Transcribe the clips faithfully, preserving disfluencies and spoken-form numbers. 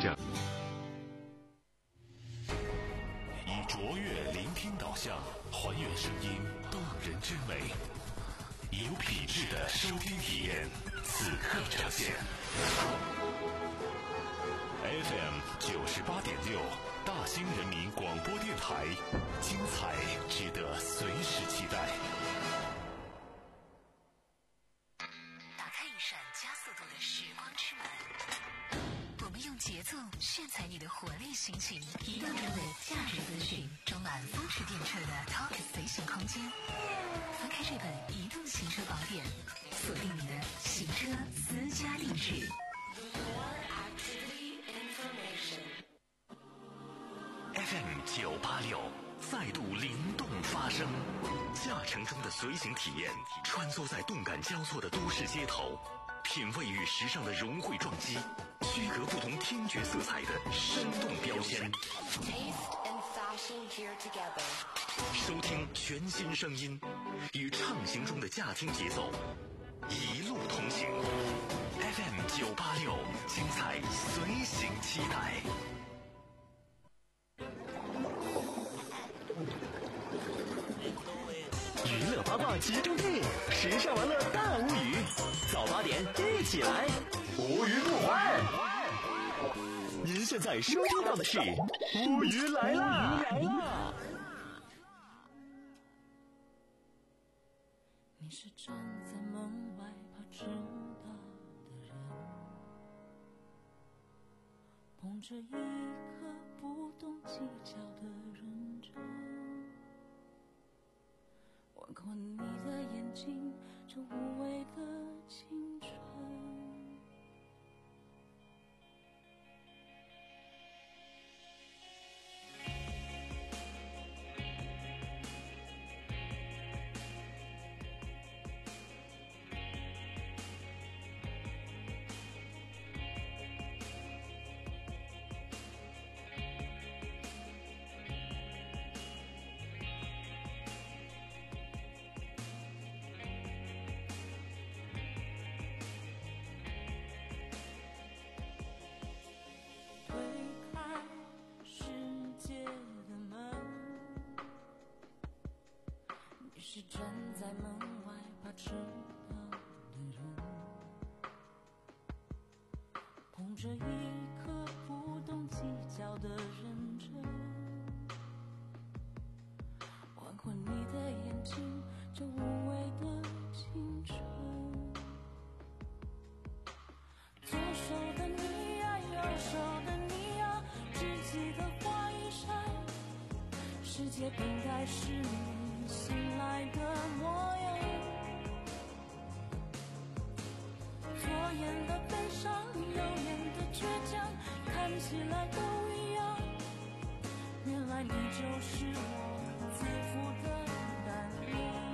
正。 以卓越聆听导向，还原声音动人之美，有品质的收听体验，此刻呈现。F M 九十八点六，大兴人民广播电台，精彩值得随时期待。 打开一扇加速度的时光之门，我们用节奏炫彩你的活力心情，移动中的价值资讯，充满风驰电掣的 Talk 随行空间。翻开这本移动行车宝典，锁定你的行车私家定制。 F M 九八六再度灵动发声，驾乘中的随行体验，穿梭在动感交错的都市街头，品味与时尚的融汇撞击，区隔不同听觉色彩的生动标签。收听全新声音，与畅行中的驾听节奏一路同行。F M 九八六，精彩随行期待。 娱乐八卦集中地，时尚玩乐大无语，早八点一起来，无语不欢。您现在收听到的是无语来啦！来啦！ 你是站在门外怕迟到的人，捧着一颗不懂计较的认真，吻过你的眼睛，这无畏的青春。是站在门外怕迟到的人，捧着一颗不懂计较的认真，吻过你的眼睛，这无畏的青春。左手的你呀，右手的你呀，只记得花一扇，世界本该是你醒来的模样，左眼的悲伤，右眼的倔强，看起来都一样，原来你就是我自负的胆量。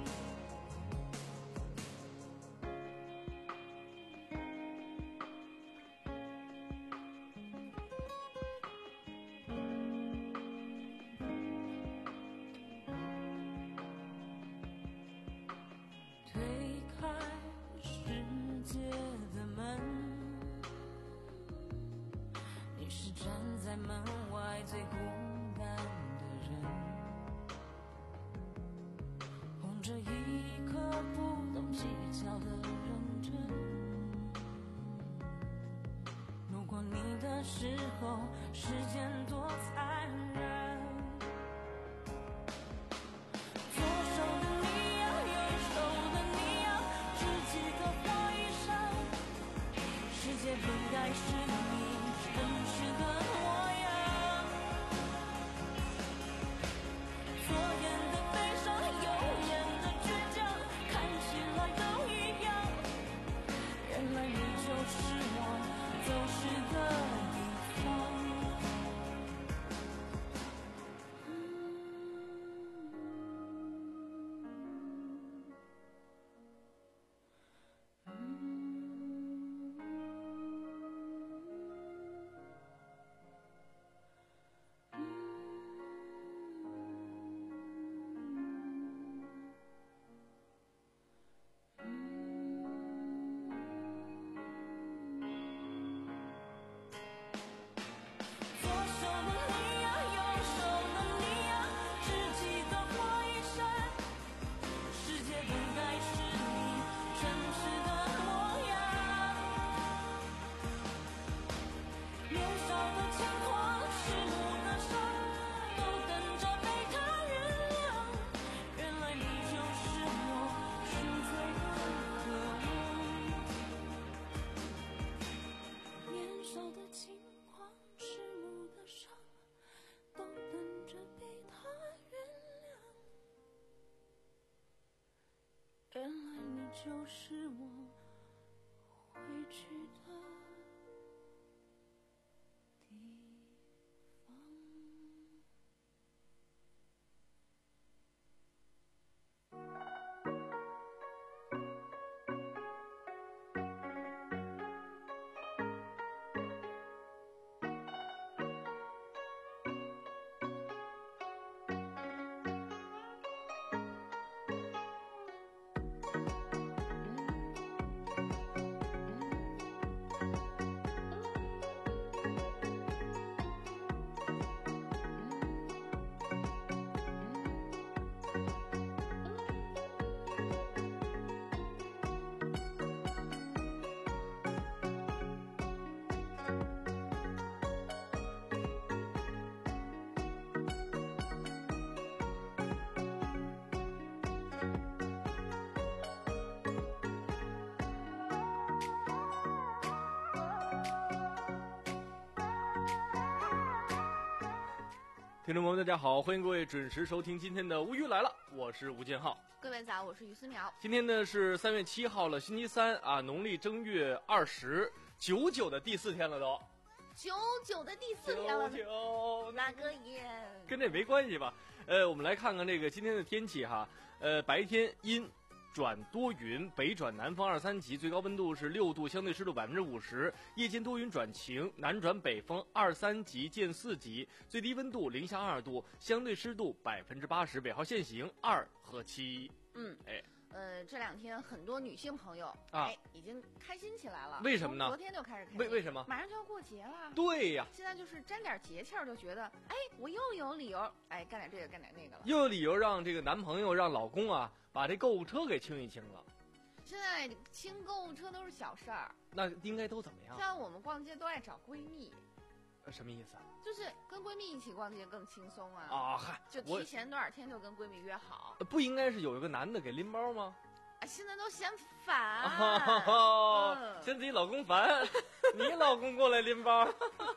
在门外最孤单的人，捧着一颗不懂计较的认真，路过你的时候，时间多残忍。左手的你呀，右手的你呀，只记得花一扇，世界本该是你真实的模样。左眼的悲伤，右眼的倔强，看起来都一样，原来你就是我走失的地方。 听众朋友大家好，欢迎各位准时收听今天的无语来了，我是吴建浩。 各位早，我是于思苗。 今天呢是三月七号了，星期三啊，农历正月二十，九九的第四天了都。 九九的第四天了， 九九那个耶， 跟这没关系吧？呃，我们来看看这个今天的天气哈。呃，白天阴转多云，北转南风二三级，最高温度是六度，相对湿度百分之五十。夜间多云转晴，南转北风二三级见四级，最低温度零下二度，相对湿度百分之八十。北号限行二和七。 嗯， 哎。 呃，这两天很多女性朋友啊， 哎，已经开心起来了。 为什么呢？ 昨天就开始开心。 为为什么？ 马上就要过节了。 对呀。 现在就是沾点节气儿，就觉得，哎，我又有理由，哎，干点这个，干点那个了。 又有理由让这个男朋友、让老公啊，把这购物车给清一清了。 现在清购物车都是小事儿。 那应该都怎么样？ 像我们逛街都爱找闺蜜。 什么意思啊？ 就是跟闺蜜一起逛街更轻松啊！ 啊嗨， 就提前多少天就跟闺蜜约好。 不应该是有一个男的给拎包吗？ 啊，现在都嫌烦， 哦嗯、嫌自己老公烦，你老公过来拎包。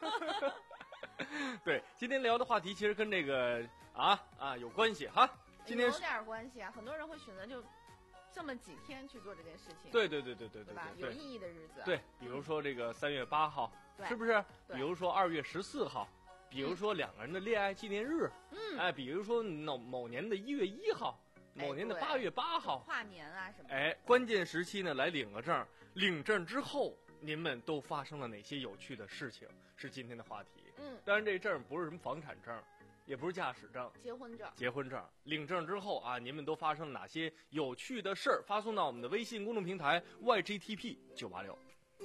对，今天聊的话题其实跟这个啊啊有关系哈。今天有点关系啊，很多人会选择就这么几天去做这件事情。 对对对对对 对, 对吧？有意义的日子。 对，比如说这个三月八号， 嗯、 是不是？比如说二月十四号，比如说两个人的恋爱纪念日， 嗯， 哎，比如说某某年的一月一号。某年的八月八号， 跨年啊什么的。 哎，关键时期呢，来领个证，领证之后，您们都发生了哪些有趣的事情？是今天的话题。 嗯， 当然这证不是什么房产证，也不是驾驶证， 结婚证。 结婚证，领证之后啊，您们都发生了哪些有趣的事儿？发送到我们的微信公众平台 Y G T P 九八六。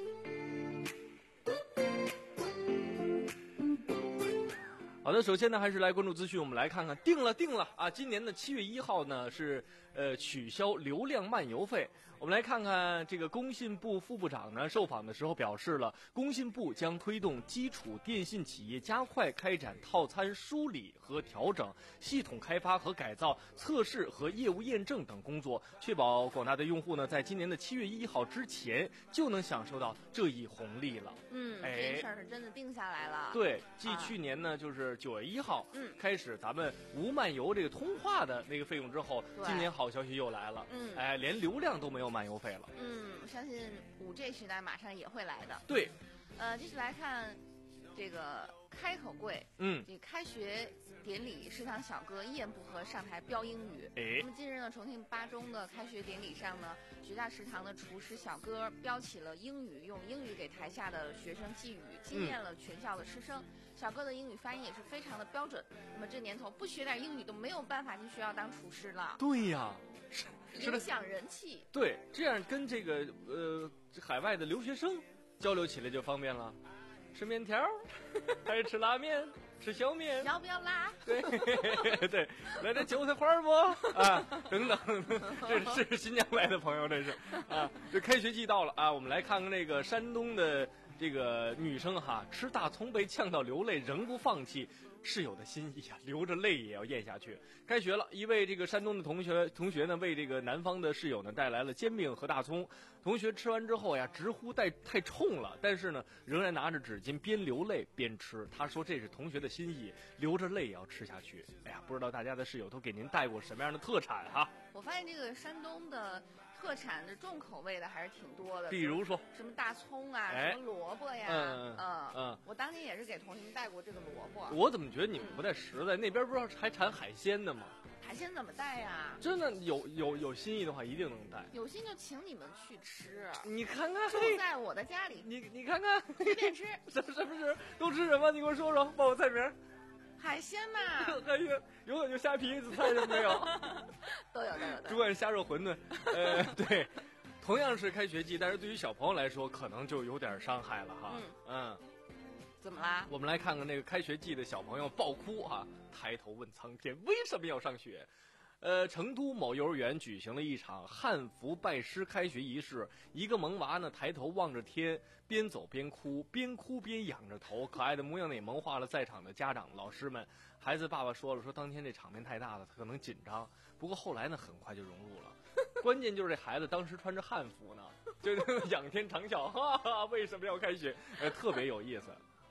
好的，首先呢，还是来关注资讯。我们来看看，定了定了啊！今年的七月一号呢是呃取消流量漫游费。我们来看看这个工信部副部长呢受访的时候表示了，工信部将推动基础电信企业加快开展套餐梳理和调整、系统开发和改造、测试和业务验证等工作，确保广大的用户呢在今年的七月一号之前就能享受到这一红利了。 嗯， 哎， 这事儿是真的定下来了。 对，继去年呢、啊、就是九月一号， 嗯， 开始咱们无漫游这个通话的那个费用之后，今年好消息又来了， 嗯， 哎，连流量都没有漫游费了。 嗯，我相信五 G 时代马上也会来的。 对， 呃，继续来看这个开口柜， 嗯， 这开学典礼，食堂小哥一言不合上台飙英语。 哎， 那么近日呢，重庆八中的开学典礼上呢，学大食堂的厨师小哥飙起了英语，用英语给台下的学生寄语，惊艳了全校的师生。嗯，小哥的英语发音也是非常的标准。那么这年头不学点英语都没有办法进学校当厨师了。 对呀，是影响人气。 对，这样跟这个呃海外的留学生交流起来就方便了。吃面条还是吃拉面？吃小面要不要拉？ 对对，来点韭菜花不啊？等等，这是是新疆来的朋友，这是啊。这开学季到了啊，我们来看看这个山东的这个女生哈，吃大葱被呛到流泪，仍不放弃室友的心意啊，流着泪也要咽下去。开学了，一位这个山东的同学同学呢，为这个南方的室友呢带来了煎饼和大葱。同学吃完之后呀，直呼带太冲了，但是呢，仍然拿着纸巾边流泪边吃。他说这是同学的心意，流着泪也要吃下去。哎呀，不知道大家的室友都给您带过什么样的特产哈？ 我发现这个山东的特产的重口味的还是挺多的， 比如说什么大葱啊， 哎、 什么萝卜呀， 嗯嗯嗯， 我当年也是给同学们带过这个萝卜。 我怎么觉得你们不太实在？嗯、那边不知道还产海鲜的吗？ 海鲜怎么带呀？ 真的有有有心意的话，一定能带。 有心就请你们去吃。 你看看， 住在我的家里， 你你看看， 随便吃。 什么什么吃？都吃什么？你给我说说，报我菜名。 海鲜嘛， 还有有有虾皮紫菜什么没有？ 都有都有。 主管虾肉馄饨，呃，对，同样是开学季，但是对于小朋友来说，可能就有点伤害了哈。 嗯嗯， 怎么啦？ 我们来看看那个开学季的小朋友爆哭啊，抬头问苍天，为什么要上学？呃，成都某幼儿园举行了一场汉服拜师开学仪式，一个萌娃呢抬头望着天，边走边哭，边哭边仰着头，可爱的模样呢也萌化了在场的家长老师们。孩子爸爸说了，说当天这场面太大了，他可能紧张，不过后来呢很快就融入了。关键就是这孩子当时穿着汉服呢，就是仰天长啸，哈哈，为什么要开学？呃，特别有意思。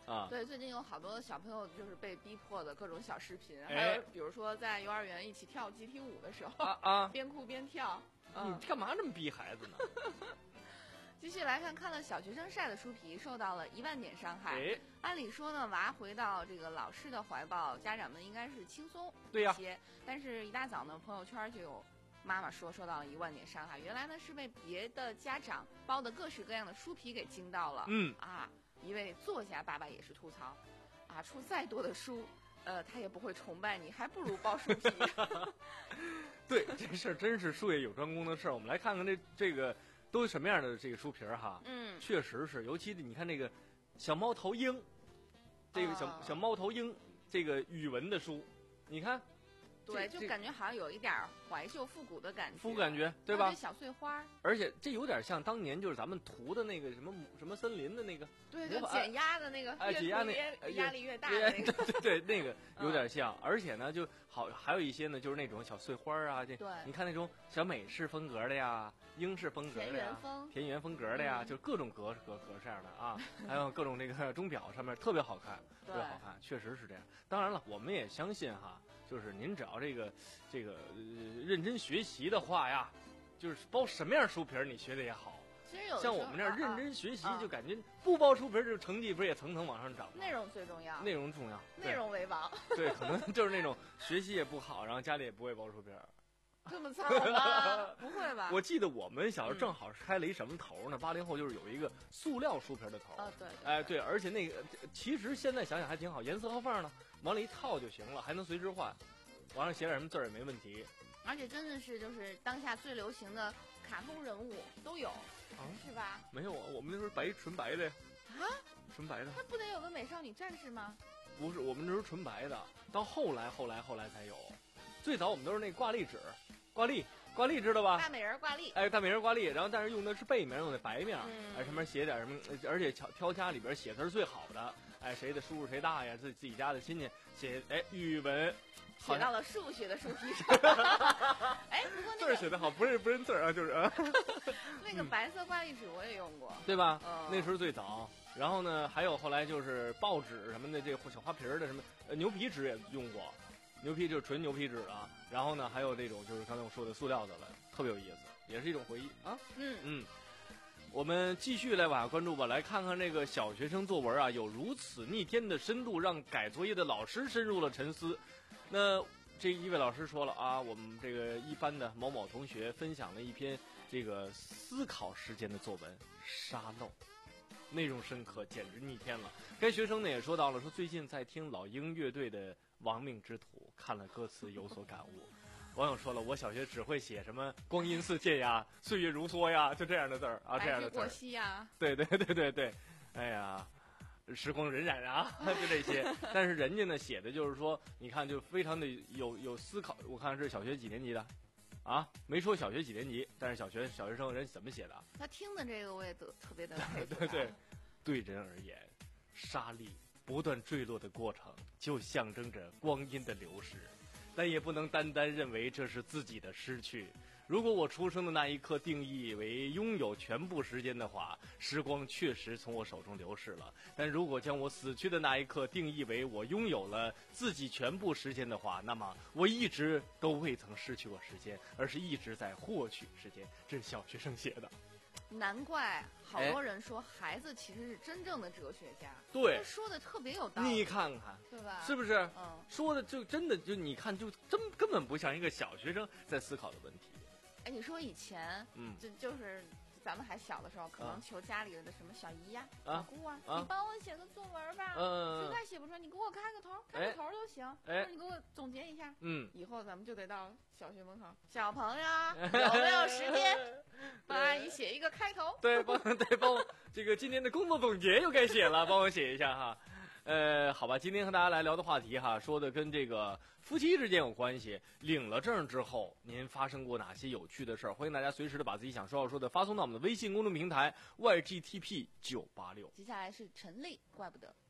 啊。 对，最近有好多小朋友就是被逼迫的各种小视频， 哎还有比如说在幼儿园一起跳集体舞的时候， 啊啊！ 边哭边跳。嗯你干嘛这么逼孩子呢？ 继续来看，看了小学生晒的书皮，受到了一万点伤害。 哎， 按理说呢，娃回到这个老师的怀抱，家长们应该是轻松对呀一些。但是，一大早呢，朋友圈就有妈妈说受到了一万点伤害。原来呢是被别的家长包的各式各样的书皮给惊到了。 嗯啊，一位作家爸爸也是吐槽，啊，出再多的书，呃，他也不会崇拜你，还不如包书皮。 对，这事儿真是术业有专攻的事儿。我们来看看这这个都是什么样的这个书皮儿哈。 嗯， 确实是，尤其你看这个小猫头鹰，这个小、 啊小猫头鹰这个语文的书，你看， 对， 这就感觉好像有一点儿怀旧复古的感觉， 复古感觉，对吧还有这？小碎花儿， 而且这有点像当年就是咱们涂的那个什么什么森林的那个， 对， 模仿就减压的那个，越哎减压那涂越哎压力越大对的那个。 对对，那个有点像。而且呢，就好还有一些呢，就是那种小碎花啊，这对你看那种小美式风格的呀，英式风格田的呀园。风， 田园风格的呀， 嗯就各种格格格式样的啊，还有各种这个钟表上面特别好看，特别好看，确实是这样。当然了，我们也相信哈，就是您只要这个这个、呃、认真学习的话呀，就是包什么样书皮儿你学的也好。 其实有的像时候我们这样认啊啊真学习， 啊就感觉不包书皮儿，这成绩不是也层层往上涨吗？ 内容最重要， 内容重要，对内容为王， 对，可能就是那种学习也不好，然后家里也不会包书皮儿。 这么惨吗？不会吧？ 我记得我们小时候嗯正好是开了一什么头呢？八零后就是有一个塑料书皮儿的头。 啊，对， 哎，对，而且那个其实现在想想还挺好，严丝合缝呢，往里一套就行了，还能随时换，往上写点什么字儿也没问题。 而且真的是就是当下最流行的卡通人物都有，是吧？ 没有啊，我们那时候白纯白的， 啊， 纯白的， 那不得有个美少女战士吗？ 不是我们那时候纯白的，到后来后来后来才有，最早我们都是那挂历纸，挂历挂历知道吧？ 大美人挂历， 哎，大美人挂历，然后但是用的是背面，用的白面， 嗯哎，上面写点什么，而且挑挑家里边写字儿最好的，哎，谁的叔叔谁大呀，自己自己家的亲戚写，哎，语文，好像写到了数学的书皮上。哎，不过字那个儿写的好，不认不认字儿啊，就是啊， 那个白色挂历纸我也用过， 对吧？ 嗯那时候最早，然后呢，还有后来就是报纸什么的，这个小花瓶儿的什么，呃，牛皮纸也用过，牛皮就是纯牛皮纸了。然后呢，还有这种就是刚才我说的塑料的了，特别有意思，也是一种回忆啊。 嗯， 嗯，我们继续来往下关注吧，来看看这个小学生作文啊，有如此逆天的深度，让改作业的老师深入了沉思。那这一位老师说了啊，我们这个一班的某某同学分享了一篇这个思考时间的作文《沙漏》，内容深刻，简直逆天了。该学生呢也说到了，说最近在听老鹰乐队的《亡命之徒》，看了歌词有所感悟。网友说了，我小学只会写什么光阴似箭呀、岁月如梭呀，就这样的字儿啊，这样的字儿。 白驹过隙呀， 对对对对对，哎呀，时光荏苒啊，就这些。但是人家呢写的就是说，你看就非常的有有思考。我看是小学几年级的，啊，没说小学几年级，但是小学小学生人怎么写的？ 他听的这个我也得特别的佩服。 对对，对人而言，沙粒不断坠落的过程，就象征着光阴的流逝。但也不能单单认为这是自己的失去。如果我出生的那一刻定义为拥有全部时间的话，时光确实从我手中流逝了。但如果将我死去的那一刻定义为我拥有了自己全部时间的话，那么我一直都未曾失去过时间，而是一直在获取时间。这是小学生写的。 难怪好多人说孩子其实是真正的哲学家， 对他说的特别有道理， 你看看， 对吧？ 是不是？ 嗯， 说的就真的就你看就真根本不像一个小学生在思考的问题。 哎，你说以前， 嗯就就是咱们还小的时候，可能啊求家里的什么小姨呀、 啊小姑啊， 啊你帮我写个作文吧， 嗯实在写不出来，你给我开个头，开哎个头就行， 哎或者你给我总结一下。 嗯， 以后咱们就得到小学门口，小朋友有没有时间帮阿姨写一个开头？ 对，帮对帮我这个今天的工作总结又该写了，帮我写一下哈。呃，好吧，今天和大家来聊的话题哈，说的跟这个夫妻之间有关系。领了证之后，您发生过哪些有趣的事儿？欢迎大家随时的把自己想说要说的发送到我们的微信公众平台 Y G T P 九八六。 接下来是陈丽，怪不得。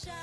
下。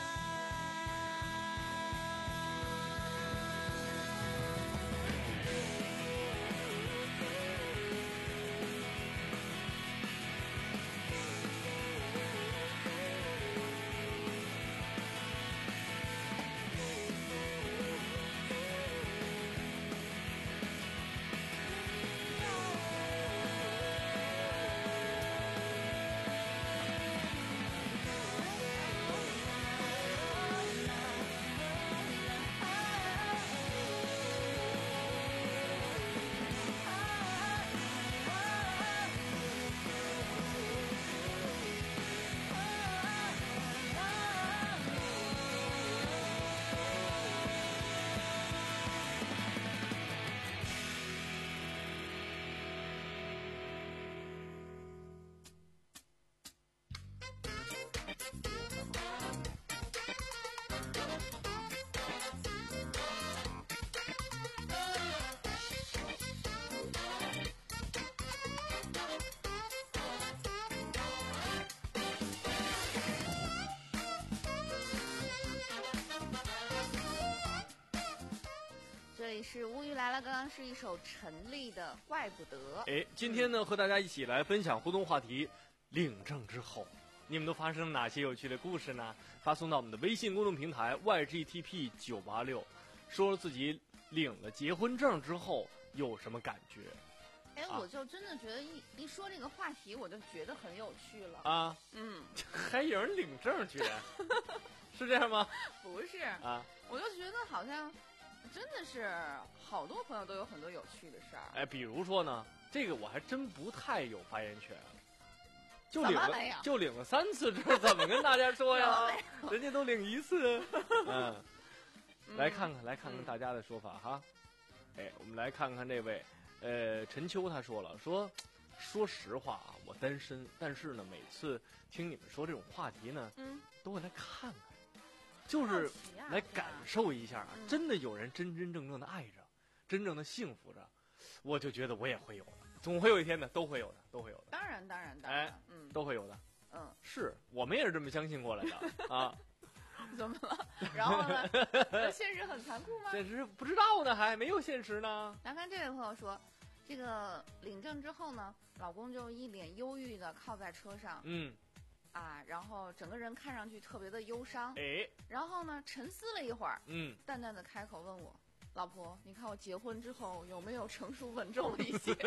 这里是乌鱼来了，刚刚是一首陈粒的《怪不得》。 哎，今天呢，和大家一起来分享互动话题：领证之后，你们都发生了哪些有趣的故事呢？发送到我们的微信公众平台 Y G T P 九八六，说自己领了结婚证之后有什么感觉？ 哎， 啊我就真的觉得一一说这个话题，我就觉得很有趣了。 啊， 嗯， 还有人领证，居然是这样吗？ 不是， 啊， 我就觉得好像真的是好多朋友都有很多有趣的事儿。 哎，比如说呢，这个我还真不太有发言权。就领了怎么没有就领了三次证，怎么跟大家说呀？人家都领一次。嗯，来看看来看看大家的说法哈。哎，我们来看看这位，呃，陈秋他说了，说说实话啊，我单身，但是呢，每次听你们说这种话题呢， 嗯， 都会来看看，就是好奇啊来感受一下啊， 嗯真的有人真真正正的爱着，真正的幸福着，我就觉得我也会有的，总会有一天的，都会有的，都会有的， 当然当然当然， 哎嗯都会有的。 嗯， 是我们也是这么相信过来的啊。 怎么了？然后呢？现实很残酷吗？ 现实不知道呢，还没有现实呢。 来看这位朋友说，这个领证之后呢，老公就一脸忧郁的靠在车上， 嗯， 啊，然后整个人看上去特别的忧伤， 哎， 然后呢，沉思了一会儿， 嗯， 淡淡的开口问我，老婆，你看我结婚之后有没有成熟稳重了一些？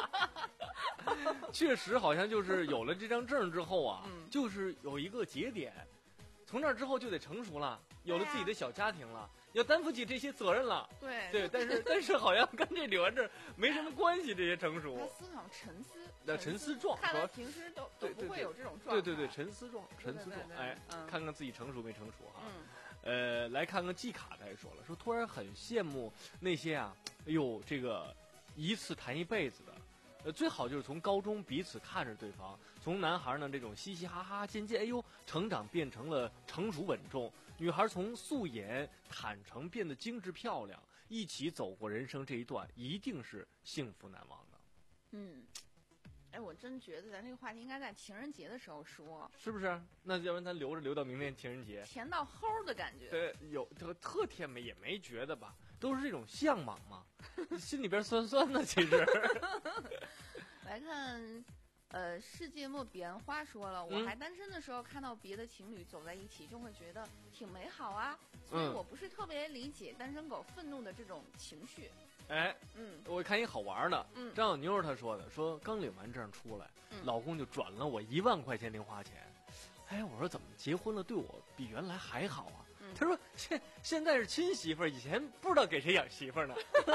确实好像就是有了这张证之后啊， 嗯就是有一个节点，从那之后就得成熟了，有了对啊自己的小家庭了，要担负起这些责任了。 对对，但是但是好像跟这领完证没什么关系，这些成熟他。思考沉思， 那沉思状看来主要平时都都对对对不会有这种状态。 对对对，沉思状，沉思状对对，对哎， 嗯看看自己成熟没成熟哈。 嗯呃，来看看季卡，他也说了，说突然很羡慕那些啊，哎呦，这个一次谈一辈子的，呃，最好就是从高中彼此看着对方，从男孩呢这种嘻嘻哈哈，渐渐哎呦成长变成了成熟稳重，女孩从素颜坦诚变得精致漂亮，一起走过人生这一段，一定是幸福难忘的， 嗯，哎，我真觉得咱这个话题应该在情人节的时候说， 是不是？那要不然咱留着留到明天情人节。 甜到齁的感觉。 对，有这个特甜美也没觉得吧，都是这种向往嘛，心里边酸酸的。其实， 来看，呃，世界末彼岸花说了，我嗯还单身的时候看到别的情侣走在一起，就会觉得挺美好啊，所以嗯我不是特别理解单身狗愤怒的这种情绪。 哎， 嗯我看一好玩的， 嗯张小妞她说的，说刚领完证出来， 嗯老公就转了我一万块钱零花钱。哎，我说怎么结婚了对我比原来还好啊？ 嗯他说现现在是亲媳妇儿，以前不知道给谁养媳妇儿呢。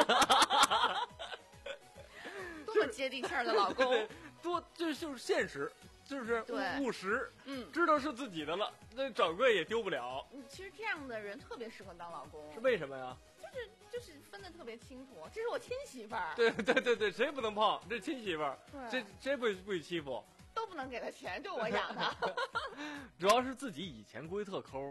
多么接地气儿的老公。 对，多这就是现实，就是对务务实， 嗯知道是自己的了，那掌柜也丢不了， 嗯，其实这样的人特别适合当老公， 是为什么呀？ 就是就是分得特别清楚，这是我亲媳妇儿， 对对对对，谁也不能碰，这亲媳妇儿， 对这谁不不许欺负？ 都不能给他钱，就我养他。 主要是自己以前估计特抠，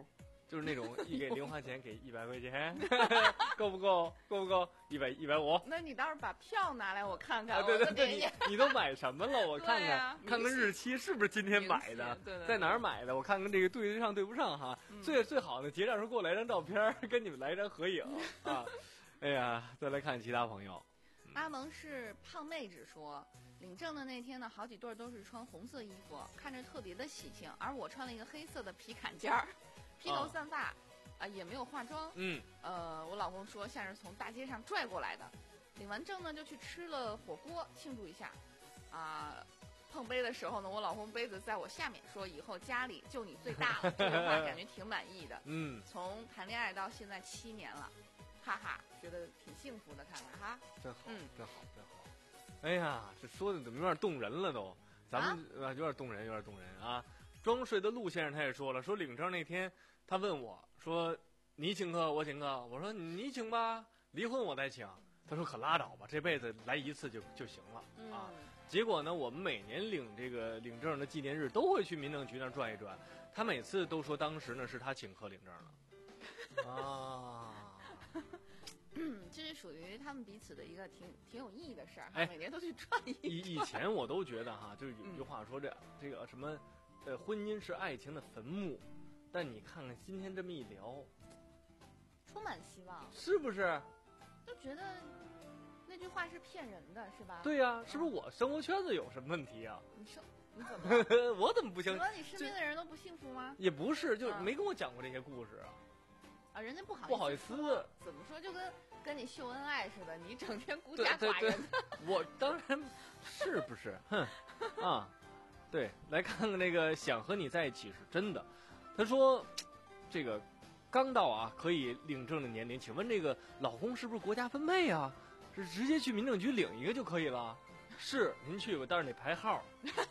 就是那种一给零花钱给一百块钱，够不够？够不够？一百一百五。 那你倒是把票拿来我看看， 啊，对对对， 我给你你都买什么了？我看看、 啊、 看看日期是不是今天买的， 对对对， 在哪儿买的？我看看这个对得上对不上哈。嗯、最最好的结账时候给我来张照片，跟你们来一张合影啊。哎呀，再来看其他朋友。 阿蒙是胖妹纸说，领证的那天呢，好几对都是穿红色衣服，看着特别的喜庆，而我穿了一个黑色的皮坎肩儿，披头散发。啊啊，也没有化妆。 嗯， 呃，我老公说像是从大街上拽过来的。领完证呢，就去吃了火锅庆祝一下。啊、呃，碰杯的时候呢，我老公杯子在我下面，说以后家里就你最大了。这句话感觉挺满意的。 嗯， 从谈恋爱到现在七年了，哈哈，觉得挺幸福的，看来哈。 真好， 嗯， 真好，真好。哎呀，这说的怎么有点动人了都？咱们啊、呃，有点动人，有点动人啊。装睡的陆先生他也说了，说领证那天。他问我说：“你请客，我请客。”我说：“你请吧，离婚我再请。”他说：“可拉倒吧，这辈子来一次就就行了、 嗯、 啊。”结果呢，我们每年领这个领证的纪念日都会去民政局那儿转一转。他每次都说当时呢是他请客领证的。啊， 嗯，这是属于他们彼此的一个挺挺有意义的事儿。 哎， 每年都去转一转。 以以前我都觉得哈，就是有句话说这、嗯、这个什么，呃，婚姻是爱情的坟墓。但你看看今天这么一聊， 充满希望， 是不是？ 就觉得那句话是骗人的，是吧？ 对呀、啊，是不是我生活圈子有什么问题啊？ 你说你怎么？ 我怎么不行？ 怎么你身边的人都不幸福吗？ 也不是，就是没跟我讲过这些故事啊。 啊，人家不好不好意思， 怎么说就跟跟你秀恩爱似的，你整天孤家寡人。 我当然是不是？哼啊，对，来看看那个想和你在一起是真的。他说：“这个刚到啊，可以领证的年龄，请问这个老公是不是国家分配啊？是直接去民政局领一个就可以了？是，您去吧，但是得排号，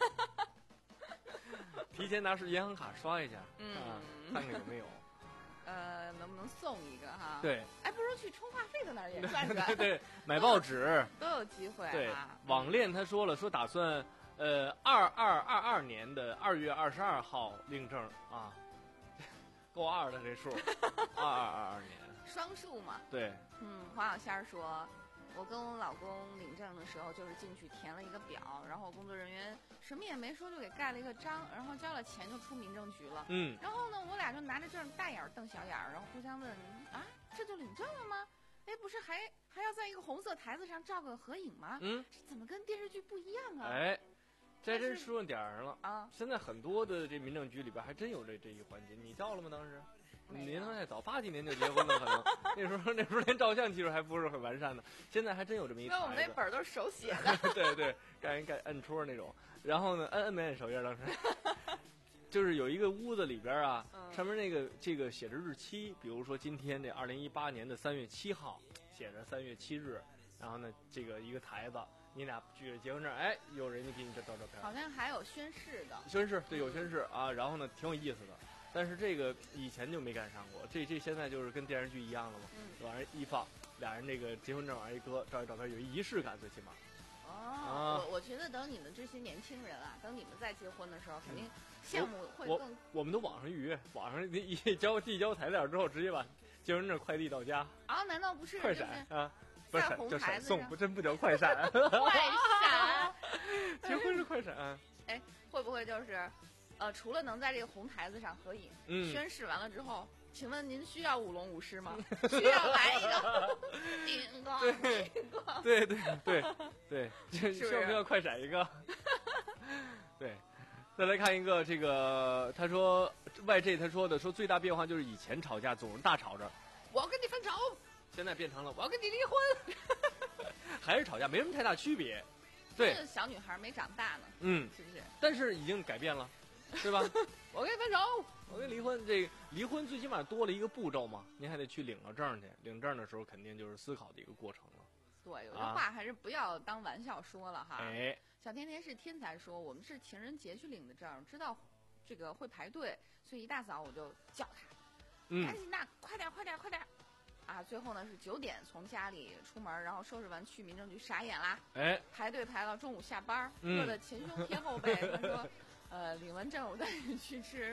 提前拿出银行卡刷一下， 嗯、 啊，看看有没有。 呃，能不能送一个哈？ 对， 哎，不如去充话费的那儿也转转， 对对，买报纸都有机会、啊。 对，网恋他说了，说打算呃二二二二年的二月二十二号领证啊。”够二的这数，二二二二年， 双数嘛。 对， 嗯，黄小仙儿说，我跟我老公领证的时候，就是进去填了一个表，然后工作人员什么也没说，就给盖了一个章，然后交了钱就出民政局了。 嗯， 然后呢，我俩就拿着证大眼瞪小眼儿，然后互相问啊，这就领证了吗？哎，不是还还要在一个红色台子上照个合影吗？ 嗯， 这怎么跟电视剧不一样啊？ 哎。在这说上点儿上了啊！ 现在很多的这民政局里边还真有这这一环节，你照了吗？当时，您太早，八几年就结婚了，可能那时候那时候连照相技术还不是很完善呢。现在还真有这么一台子。 那我们那本儿都是手写的。 对对，盖人盖摁戳那种，然后呢，摁摁没摁手印当时。就是有一个屋子里边啊，上面那个这个写着日期，比如说今天这二零一八年的三月七号，写着三月七日，然后呢，这个一个台子。你俩举着结婚证，哎，有人家给你这照照片， 好像还有宣誓的， 宣誓对，有宣誓啊，然后呢，挺有意思的。但是这个以前就没赶上过，这这现在就是跟电视剧一样了嘛， 嗯， 往上一放，俩人这个结婚证往上一搁，照一照片，有仪式感，最起码。 哦，我我觉得等你们这些年轻人啊，等你们再结婚的时候，肯定项目会更。 我我们都网上预约，网上一交递交材料之后，直接把结婚证快递到家。 啊，难道不是快闪啊？不是叫闪送，不真不叫快闪。 快闪， 结婚是快闪。 哎，会不会就是，呃，除了能在这个红台子上合影， 嗯， 宣誓完了之后，请问您需要舞龙舞狮吗？需要来一个叮咣叮咣。 对对对对对，需不需要快闪一个？对，再来看一个这个，他说 Y J 他说的说最大变化就是以前吵架总是大吵着，我要跟你分手。现在变成了我要跟你离婚，还是吵架，没什么太大区别。对， 这个小女孩没长大呢， 嗯， 是不是？ 但是已经改变了，对吧？我跟你分手，我跟你离婚。这个离婚最起码多了一个步骤嘛，您还得去领了证去。领证的时候肯定就是思考的一个过程了。 对，有些话还是不要当玩笑说了哈。 哎， 小甜甜是天才说，我们是情人节去领的证，知道这个会排队，所以一大早我就叫他， 嗯， 赶紧的，快点，快点，快点。啊，最后呢是九点从家里出门，然后收拾完去民政局，傻眼啦！ 哎， 排队排到中午下班， 嗯、 热的前胸贴后背。他说，呃，领完证我带你去吃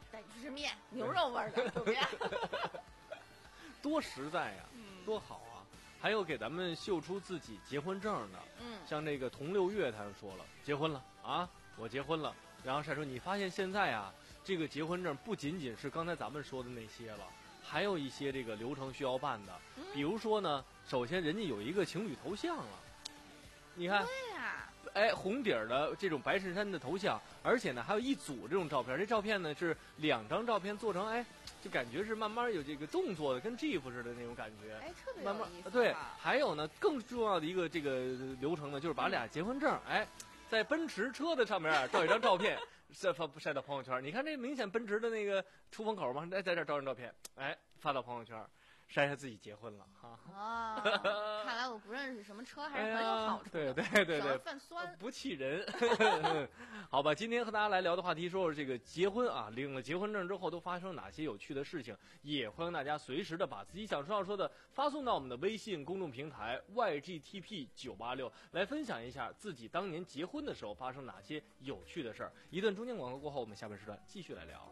带你去吃面，牛肉味儿的，怎么样？ 多实在呀、 嗯多好啊！还有给咱们秀出自己结婚证的， 嗯， 像这个佟六月，他就说了，结婚了啊，我结婚了。然后晒说，你发现现在啊，这个结婚证不仅仅是刚才咱们说的那些了，还有一些这个流程需要办的。 嗯比如说呢，首先人家有一个情侣头像了，你看， 对呀、 哎，红底儿的这种白衬衫的头像，而且呢还有一组这种照片，这照片呢是两张照片做成，哎，就感觉是慢慢有这个动作的，跟 GIF 似的那种感觉。 哎，特别慢慢有意思、啊。 对，还有呢，更重要的一个这个流程呢，就是把俩结婚证，哎，在奔驰车的上面照一张照片，晒发晒到朋友圈。你看这明显奔驰的那个出风口嘛，哎，在这照张照片，哎，发到朋友圈，晒一下自己结婚了哈。 啊，看来我不认识什么车还是很有好处的。 哎呀对对对对少了泛酸。 不气人。好吧，今天和大家来聊的话题，说说这个结婚啊，领了结婚证之后都发生哪些有趣的事情，也欢迎大家随时的把自己想说要说的发送到我们的微信公众平台 Y G T P 九八六，来分享一下自己当年结婚的时候发生哪些有趣的事儿。一段中间广告过后，我们下半时段继续来聊。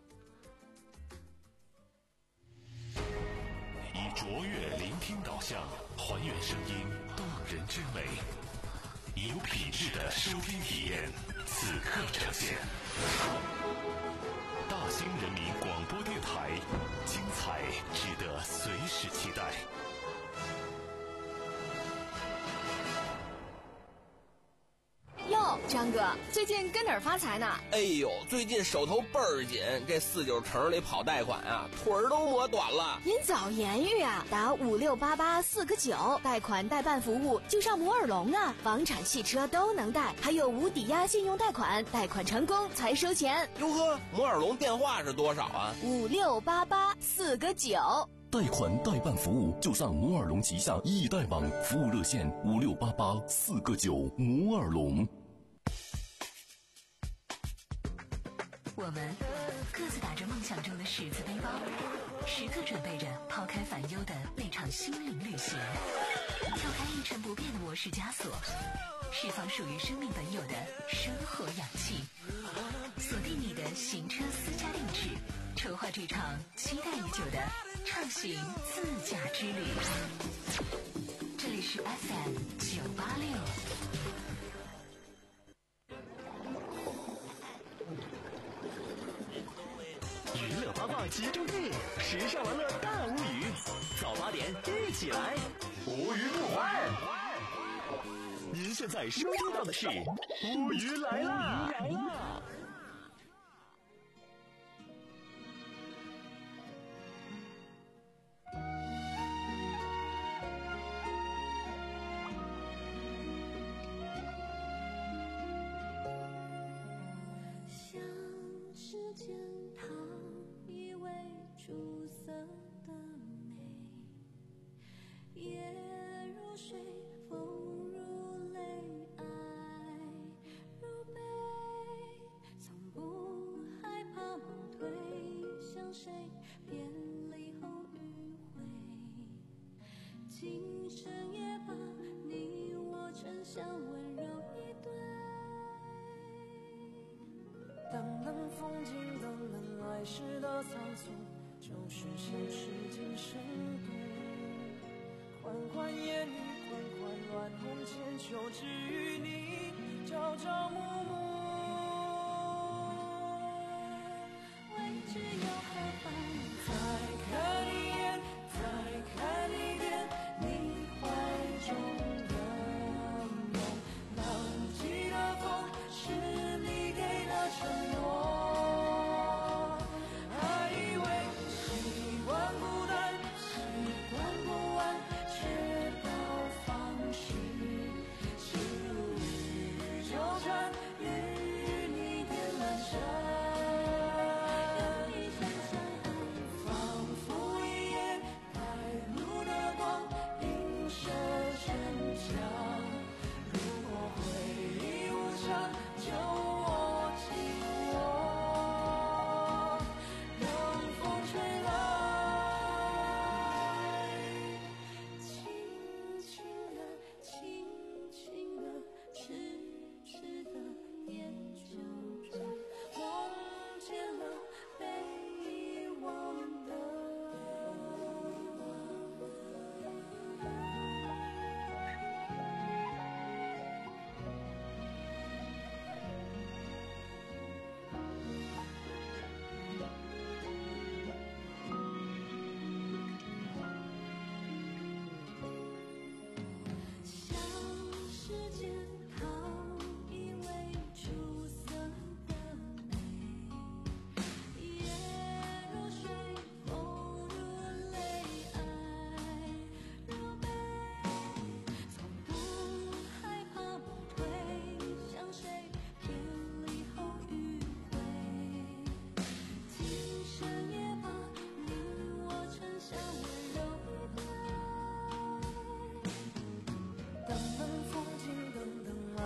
以卓越聆听导向，还原声音动人之美，以有品质的收听体验，此刻呈现。大兴人民广播电台，精彩值得随时期待。 哟，张哥，最近跟哪儿发财呢？ 哎呦，最近手头倍儿紧，这四九城里跑贷款啊，腿儿都磨短了。 您早言语啊，打五六八八四个九，贷款代办服务就上摩尔龙啊，房产、汽车都能贷，还有无抵押信用贷款，贷款成功才收钱。 哟呵，摩尔龙电话是多少啊？ 五六八八四个九。 贷款代办服务就上摩尔龙旗下易贷网，服务热线五六八八四个九。摩尔龙。 我们各自打着梦想中的十字背包，时刻准备着抛开烦忧的那场心灵旅行，跳开一成不变的模式枷锁，释放属于生命本有的生活氧气，锁定你的行车私家定制，筹划这场期待已久的畅行自驾之旅。这里是 F M 九八六。 娱乐八卦集中地，时尚玩乐大无语，早八点一起来，无语不欢。您现在收听到的是无语来啦！ 像指尖它以为出色的美，夜如水，风如泪，爱如悲，从不害怕梦退，向谁偏离后迂回，今生也把你我沉香温柔一对。淡淡风景，淡淡爱时的仓促，就是像是今生度。缓缓烟雨，缓缓乱红千秋，只与你朝朝暮暮。未知又何妨？再看一眼，再看一遍，你怀中的梦。浪迹的风，是你给的承诺。还以为习惯孤单，习惯不安，却到放弃，是如雨纠缠，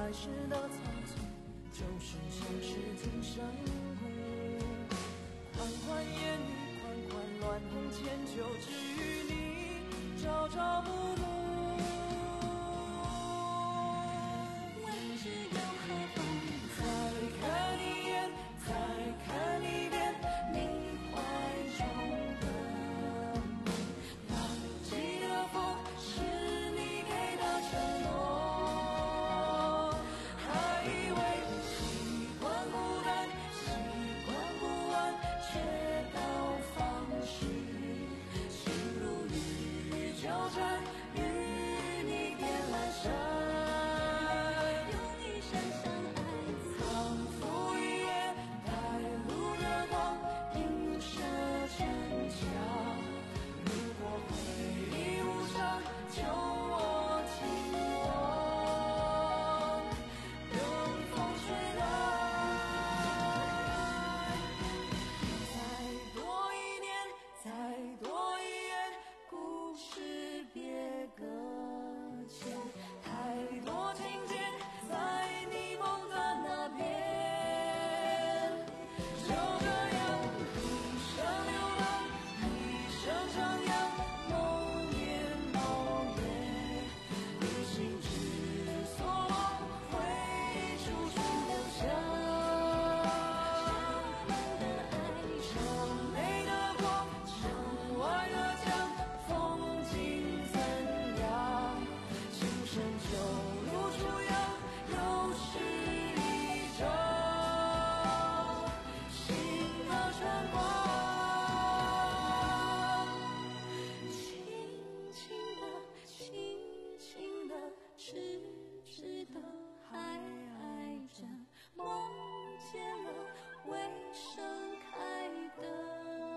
来时的匆匆，就是像是今生故。款款烟雨，款款乱红千秋，只与你朝朝暮暮。问只有何方？再看一眼，再看一遍，你怀中的梦。浪迹的风，是你给的承诺。还以为习惯孤单，习惯不安，却到放弃。心如雨雨纠缠，与你点阑珊。用一生相爱，仿佛一夜带路的光，映射城墙。如果回忆无常，就我轻往，任风吹来。再多一年，再多一夜，故事别搁浅。太多情节在你梦的那边，就这样一生流浪，一生徜徉，梦魇梦魇，一心之所往，会处处留下。城内的光，城外的江，风景怎样？情深就如初阳，又是一场新的春光。轻轻的，轻轻的，痴痴的还爱着，梦见了未盛开的。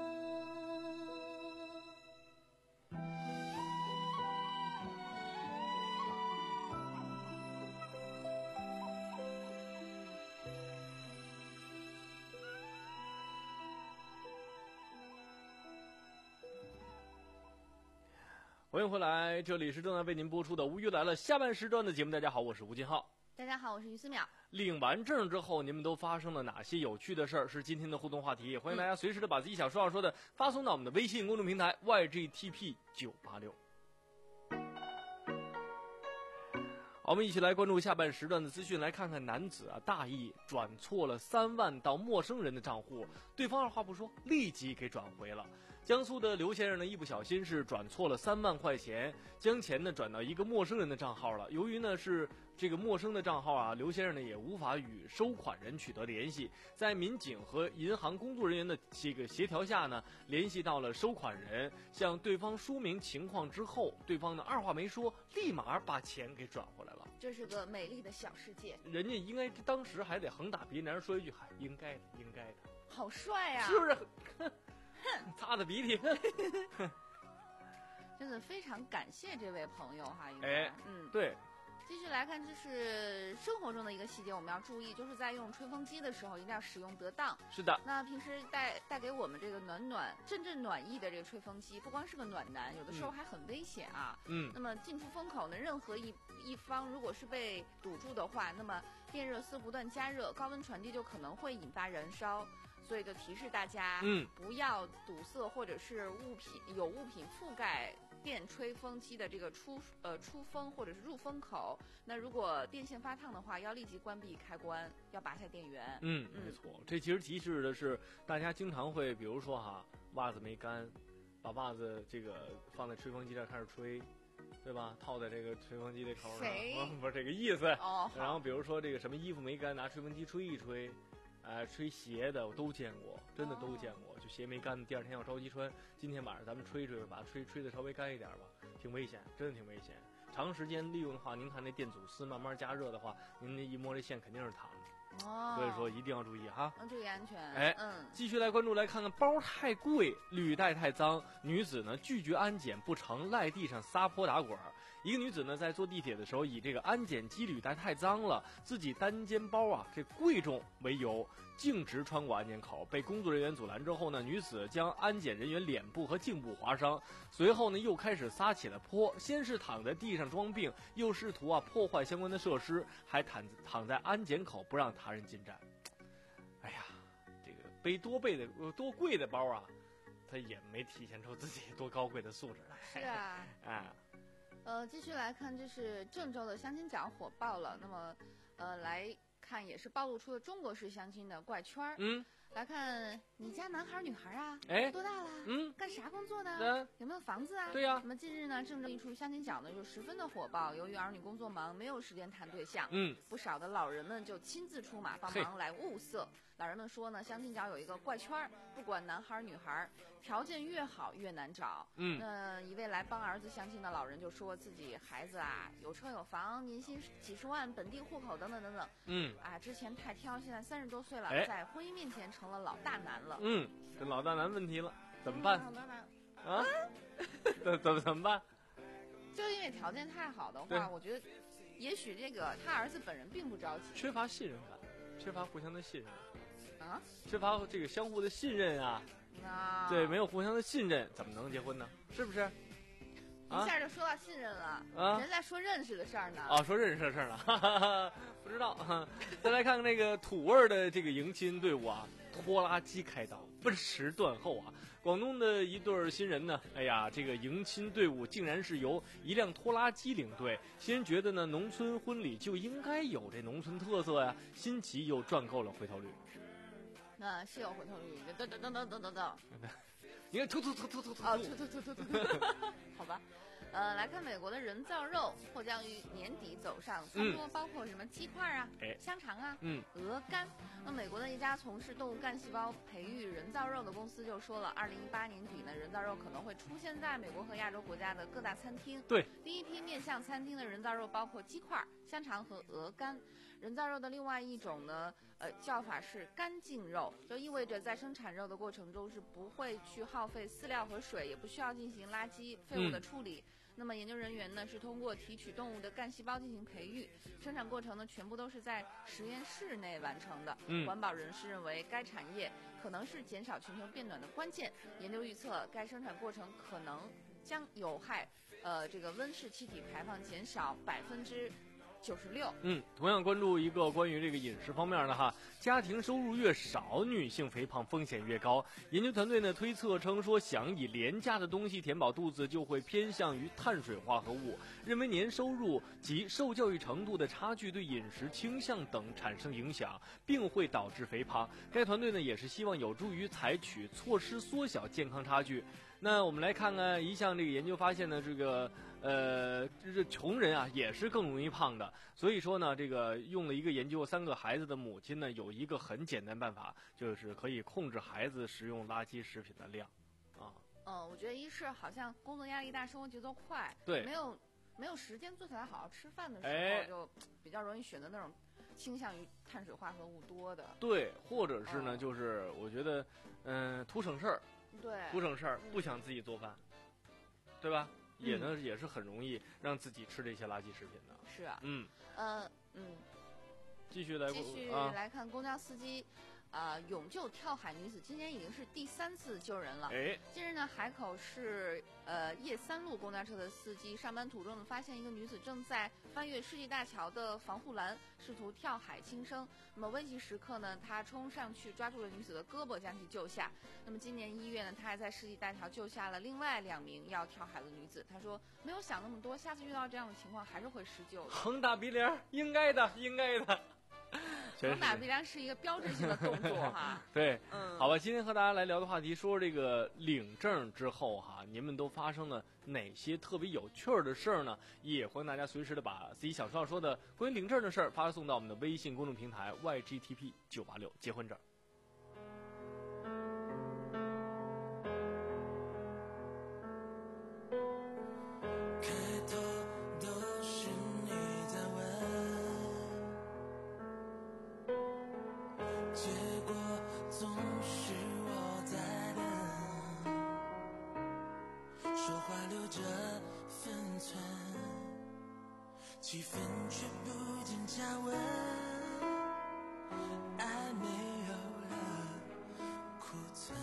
欢迎回来，这里是正在为您播出的《无语来了》下半时段的节目。大家好，我是吴金浩。 大家好，我是于思淼。 领完证之后，你们都发生了哪些有趣的事儿？是今天的互动话题，欢迎大家随时的把自己想说要说的发送到我们的微信公众平台 Y G T P 九八六。好，我们一起来关注下半时段的资讯，来看看男子啊大意转错了三万到陌生人的账户，对方二话不说立即给转回了。江苏的刘先生呢，一不小心是转错了三万块钱，将钱呢转到一个陌生人的账号了。由于呢是这个陌生的账号啊，刘先生呢也无法与收款人取得联系。在民警和银行工作人员的这个协调下呢，联系到了收款人，向对方说明情况之后，对方呢二话没说，立马把钱给转回来了。 这是个美丽的小世界， 人家应该当时还得横打鼻梁说一句：“嗨，应该的，应该的。” 好帅呀、啊！ 是不是？擦着鼻涕。 真的非常感谢这位朋友哈，应该， 哎， 嗯， 对。 继续来看，这是生活中的一个细节，我们要注意，就是在用吹风机的时候，一定要使用得当。 是的。 那平时带带给我们这个暖暖、阵阵暖意的这个吹风机，不光是个暖男，有的时候还很危险啊。 嗯。 那么进出风口呢，任何一一方如果是被堵住的话，那么电热丝不断加热，高温传递就可能会引发燃烧。所以就提示大家， 嗯， 不要堵塞或者是物品有物品覆盖电吹风机的这个出呃出风或者是入风口。那如果电线发烫的话，要立即关闭开关，要拔下电源。 嗯，没错，这其实提示的是大家经常会，比如说哈，袜子没干，把袜子这个放在吹风机这儿开始吹。对吧？套在这个吹风机的口上，嗯、不是这个意思。 哦。 然后比如说这个什么衣服没干，拿吹风机吹一吹。呃，吹鞋的我都见过，真的都见过。就鞋没干，第二天要着急穿。今天晚上咱们吹吹，把它吹吹的稍微干一点吧，挺危险，真的挺危险。长时间利用的话，您看那电阻丝慢慢加热的话，您这一摸这线肯定是烫的。 哦。 所以说一定要注意哈。 嗯，注意安全。 哎， 嗯。 继续来关注，来看看包太贵，履带太脏，女子呢拒绝安检不成，赖地上撒泼打滚。 一个女子呢，在坐地铁的时候，以这个安检机履带太脏了，自己单肩包啊这贵重为由，径直穿过安检口，被工作人员阻拦之后呢，女子将安检人员脸部和颈部划伤，随后呢又开始撒起了泼，先是躺在地上装病，又试图啊破坏相关的设施，还躺躺在安检口不让他人进站。哎呀，这个背多倍的多贵的包啊，他也没体现出自己多高贵的素质来。 是啊， 啊。 呃，继续来看，这是郑州的相亲角火爆了。那么，呃，来看也是暴露出了中国式相亲的怪圈儿。 嗯， 来看你家男孩女孩啊？ 哎， 多大了？ 嗯， 干啥工作的？ 嗯， 有没有房子啊？ 对呀、啊。 那么近日呢，郑州一处相亲角呢就十分的火爆。由于儿女工作忙，没有时间谈对象， 嗯， 不少的老人们就亲自出马帮忙来物色。老人们说呢，相亲角有一个怪圈儿，不管男孩女孩，条件越好越难找。 嗯， 那一位来帮儿子相亲的老人就说自己孩子啊有车有房，年薪几十万，本地户口等等等等。 嗯， 啊，之前太挑，现在三十多岁了， 哎、 在婚姻面前成了老大难了。 嗯，这老大难问题了，怎么办？ 老大难啊？怎怎么怎么办？ 就因为条件太好的话，我觉得也许这个他儿子本人并不着急， 缺乏信任感，缺乏互相的信任。 啊， 缺乏这个相互的信任啊， 啊， 对，没有互相的信任，怎么能结婚呢？是不是？ 一下就说到信任了， 啊， 人在说认识的事儿呢。 啊，说认识的事儿呢，哈哈哈，不知道。再来看看那个土味的这个迎亲队伍啊，拖拉机开道，奔驰断后啊。广东的一对新人呢，哎呀，这个迎亲队伍竟然是由一辆拖拉机领队。新人觉得呢，农村婚礼就应该有这农村特色呀，新奇又赚够了回头率。 啊，是有回头率，等等等等等等等。 你看，突突突突突突啊，突突突突突，好吧。呃，来看美国的人造肉或将于年底走上餐桌，嗯、包括什么鸡块啊、 哎、 香肠啊、 嗯、 鹅肝。那美国的一家从事动物干细胞培育人造肉的公司就说了，二零一八年底呢，人造肉可能会出现在美国和亚洲国家的各大餐厅。 对， 第一批面向餐厅的人造肉包括鸡块、香肠和鹅肝。人造肉的另外一种呢，呃，叫法是干净肉，就意味着在生产肉的过程中是不会去耗费饲料和水，也不需要进行垃圾废物的处理。嗯，那么研究人员呢是通过提取动物的干细胞进行培育，生产过程呢全部都是在实验室内完成的。 嗯， 环保人士认为该产业可能是减少全球变暖的关键。研究预测，该生产过程可能将有害呃这个温室气体排放减少百分之九十六。 嗯，同样关注一个关于这个饮食方面的哈，家庭收入越少，女性肥胖风险越高。研究团队呢推测称说，想以廉价的东西填饱肚子，就会偏向于碳水化合物，认为年收入及受教育程度的差距对饮食倾向等产生影响，并会导致肥胖。该团队呢也是希望有助于采取措施缩小健康差距。那我们来看看一项这个研究发现呢，这个呃，这穷人啊也是更容易胖的。所以说呢，这个用了一个研究，三个孩子的母亲呢有一个很简单办法，就是可以控制孩子食用垃圾食品的量，啊。 嗯，我觉得一是好像工作压力大，生活节奏快， 对， 没有没有时间坐下来好好吃饭的时候， 哎、 就比较容易选择那种倾向于碳水化合物多的。 对，或者是呢， 哦、 就是我觉得，嗯、呃，图省事儿。 对， 图省事儿，不想自己做饭，嗯、对吧？也呢、嗯，也是很容易让自己吃这些垃圾食品的。 是啊， 嗯， 呃，嗯， 继续来， 继续来看公交司机。啊、呃，勇救跳海女子今年已经是第三次救人了。 哎， 近日呢，海口市呃叶三路公交车的司机上班途中呢，发现一个女子正在翻越世纪大桥的防护栏，试图跳海轻生。那么危急时刻呢，他冲上去抓住了女子的胳膊，将其救下。那么今年一月呢，他还在世纪大桥救下了另外两名要跳海的女子。他说没有想那么多，下次遇到这样的情况还是会施救的。 横打鼻梁，应该的，应该的。 横打鼻梁是一个标志性的动作哈。 对， 嗯， 好吧，今天和大家来聊的话题，说说这个领证之后哈，你们都发生了哪些特别有趣儿的事儿呢？也欢迎大家随时的把自己想说要说的关于领证的事儿发送到我们的微信公众平台 Y G T P 九八六结婚证。 说话留着分寸。 气氛却不禁加温，爱没有了库存。